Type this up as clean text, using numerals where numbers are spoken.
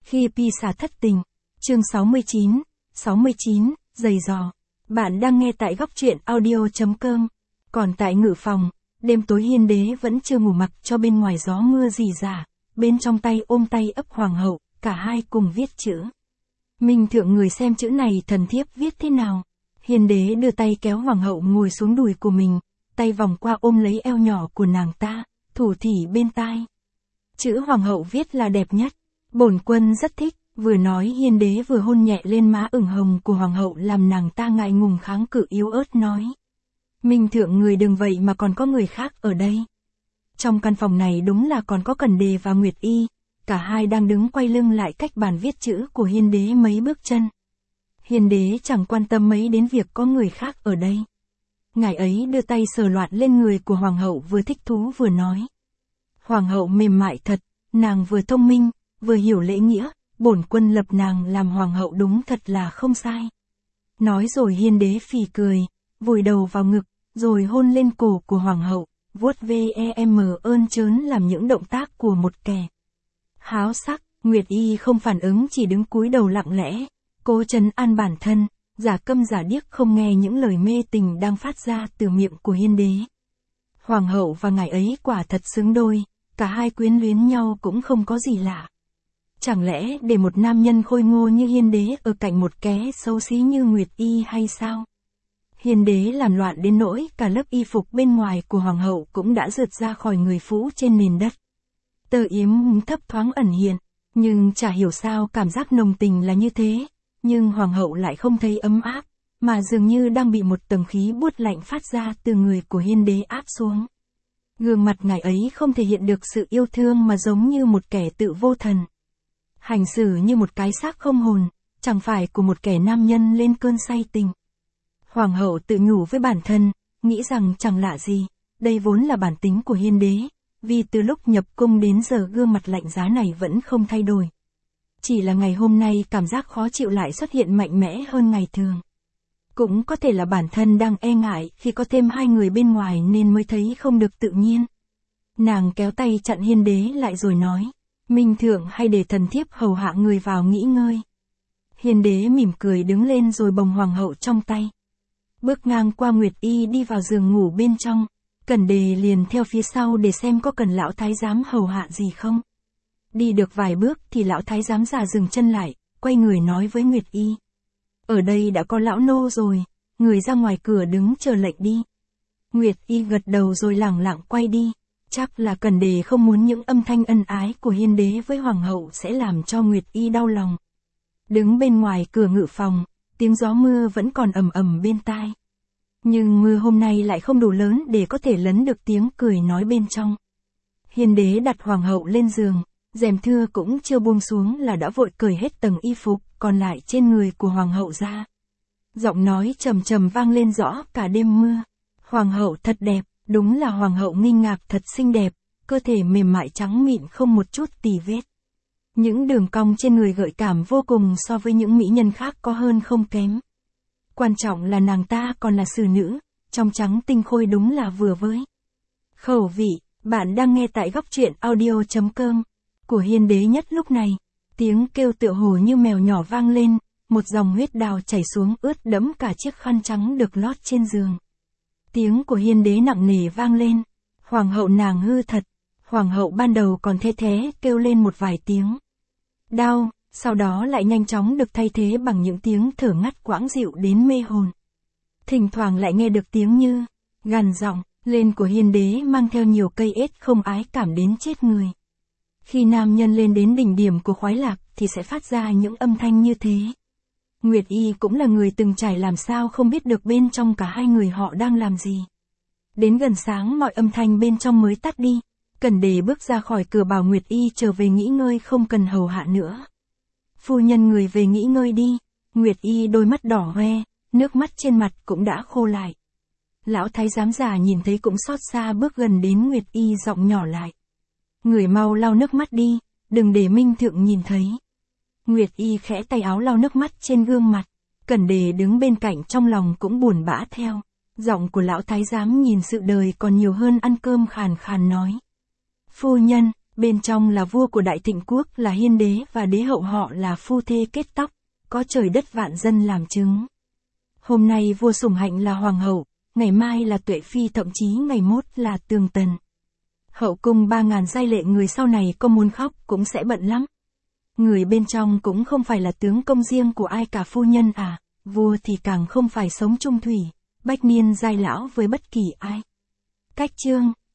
Khi Pisa thất tình. Chương 69, giày giò. Bạn đang nghe tại góc truyện audio.com. Còn tại ngự phòng, đêm tối Hiên Đế vẫn chưa ngủ mặc cho bên ngoài gió mưa rỉ rả, bên trong tay ôm tay ấp hoàng hậu, cả hai cùng viết chữ. Minh thượng người xem chữ này thần thiếp viết thế nào. Hiên Đế đưa tay kéo hoàng hậu ngồi xuống đùi của mình, tay vòng qua ôm lấy eo nhỏ của nàng ta, thủ thỉ bên tai. Chữ hoàng hậu viết là đẹp nhất. Bổn quân rất thích, vừa nói Hiên Đế vừa hôn nhẹ lên má ửng hồng của hoàng hậu làm nàng ta ngại ngùng kháng cự yếu ớt nói. Minh thượng người đừng vậy mà còn có người khác ở đây. Trong căn phòng này đúng là còn có Cẩn Đề và Nguyệt Y, cả hai đang đứng quay lưng lại cách bàn viết chữ của Hiên Đế mấy bước chân. Hiên Đế chẳng quan tâm mấy đến việc có người khác ở đây. Ngài ấy đưa tay sờ loạn lên người của hoàng hậu vừa thích thú vừa nói. Hoàng hậu mềm mại thật, nàng vừa thông minh, vừa hiểu lễ nghĩa, bổn quân lập nàng làm hoàng hậu đúng thật là không sai. Nói rồi Hiên Đế phì cười, vùi đầu vào ngực, rồi hôn lên cổ của hoàng hậu, vuốt ve ơn trớn làm những động tác của một kẻ háo sắc. Nguyệt Y không phản ứng chỉ đứng cúi đầu lặng lẽ, cố trấn an bản thân, giả câm giả điếc không nghe những lời mê tình đang phát ra từ miệng của Hiên Đế. Hoàng hậu và ngài ấy quả thật xứng đôi, cả hai quyến luyến nhau cũng không có gì lạ. Chẳng lẽ để một nam nhân khôi ngô như Hiên Đế ở cạnh một kẻ xấu xí như Nguyệt Y hay sao? Hiên Đế làm loạn đến nỗi cả lớp y phục bên ngoài của hoàng hậu cũng đã rượt ra khỏi người phũ trên nền đất. Tơ yếm thấp thoáng ẩn hiện, nhưng chả hiểu sao cảm giác nồng tình là như thế, nhưng hoàng hậu lại không thấy ấm áp, mà dường như đang bị một tầng khí buốt lạnh phát ra từ người của Hiên Đế áp xuống. Gương mặt ngài ấy không thể hiện được sự yêu thương mà giống như một kẻ tự vô thần. Hành xử như một cái xác không hồn, chẳng phải của một kẻ nam nhân lên cơn say tình. Hoàng hậu tự nhủ với bản thân, nghĩ rằng chẳng lạ gì, đây vốn là bản tính của Hiên Đế, vì từ lúc nhập cung đến giờ gương mặt lạnh giá này vẫn không thay đổi. Chỉ là ngày hôm nay cảm giác khó chịu lại xuất hiện mạnh mẽ hơn ngày thường. Cũng có thể là bản thân đang e ngại khi có thêm hai người bên ngoài nên mới thấy không được tự nhiên. Nàng kéo tay chặn Hiên Đế lại rồi nói, Minh thượng hay để thần thiếp hầu hạ người vào nghỉ ngơi. Hiên Đế mỉm cười đứng lên rồi bồng hoàng hậu trong tay. Bước ngang qua Nguyệt Y đi vào giường ngủ bên trong, Cẩn Đề liền theo phía sau để xem có cần lão thái giám hầu hạ gì không. Đi được vài bước thì lão thái giám già dừng chân lại, quay người nói với Nguyệt Y. Ở đây đã có lão nô rồi, người ra ngoài cửa đứng chờ lệnh đi. Nguyệt Y gật đầu rồi lẳng lặng quay đi, chắc là Cẩn Đề không muốn những âm thanh ân ái của Hiên Đế với hoàng hậu sẽ làm cho Nguyệt Y đau lòng. Đứng bên ngoài cửa ngự phòng, tiếng gió mưa vẫn còn ầm ầm bên tai. Nhưng mưa hôm nay lại không đủ lớn để có thể lấn được tiếng cười nói bên trong. Hiên Đế đặt hoàng hậu lên giường, rèm thưa cũng chưa buông xuống là đã vội cởi hết tầng y phục còn lại trên người của hoàng hậu ra. Giọng nói trầm trầm vang lên rõ cả đêm mưa. Hoàng hậu thật đẹp, đúng là hoàng hậu nghinh ngạc thật xinh đẹp, cơ thể mềm mại trắng mịn không một chút tì vết. Những đường cong trên người gợi cảm vô cùng so với những mỹ nhân khác có hơn không kém. Quan trọng là nàng ta còn là xử nữ, trong trắng tinh khôi đúng là vừa với khẩu vị. Bạn đang nghe tại góc truyện audio.com. Của Hiên Đế nhất lúc này, tiếng kêu tựa hồ như mèo nhỏ vang lên, một dòng huyết đào chảy xuống ướt đẫm cả chiếc khăn trắng được lót trên giường. Tiếng của Hiên Đế nặng nề vang lên, hoàng hậu nàng hư thật. Hoàng hậu ban đầu còn the thé kêu lên một vài tiếng đau, sau đó lại nhanh chóng được thay thế bằng những tiếng thở ngắt quãng dịu đến mê hồn. Thỉnh thoảng lại nghe được tiếng như gằn giọng lên của Hiên Đế mang theo nhiều cây ết không ái cảm đến chết người. Khi nam nhân lên đến đỉnh điểm của khoái lạc thì sẽ phát ra những âm thanh như thế. Nguyệt Y cũng là người từng trải làm sao không biết được bên trong cả hai người họ đang làm gì. Đến gần sáng mọi âm thanh bên trong mới tắt đi. Cẩn Đề bước ra khỏi cửa bảo Nguyệt Y trở về nghỉ ngơi không cần hầu hạ nữa. Phu nhân người về nghỉ ngơi đi. Nguyệt Y đôi mắt đỏ hoe, nước mắt trên mặt cũng đã khô lại. Lão thái giám già nhìn thấy cũng xót xa bước gần đến Nguyệt Y giọng nhỏ lại. Người mau lau nước mắt đi, đừng để Minh thượng nhìn thấy. Nguyệt Y khẽ tay áo lau nước mắt trên gương mặt. Cẩn Đề đứng bên cạnh trong lòng cũng buồn bã theo. Giọng của lão thái giám nhìn sự đời còn nhiều hơn ăn cơm khàn khàn nói. Phu nhân, Bên trong là vua của Đại Thịnh quốc là Hiên đế và đế hậu họ là phu thê kết tóc, có trời đất vạn dân làm chứng. Hôm nay vua Sủng Hạnh là hoàng hậu, ngày mai là Tuệ Phi, thậm chí ngày mốt là Tường Tần. Hậu cung 3.000 giai lệ, người sau này có muốn khóc cũng sẽ bận lắm. Người bên trong cũng không phải là tướng công riêng của ai cả phu nhân à, vua thì càng không phải sống chung thủy, bách niên giai lão với bất kỳ ai. Cách chương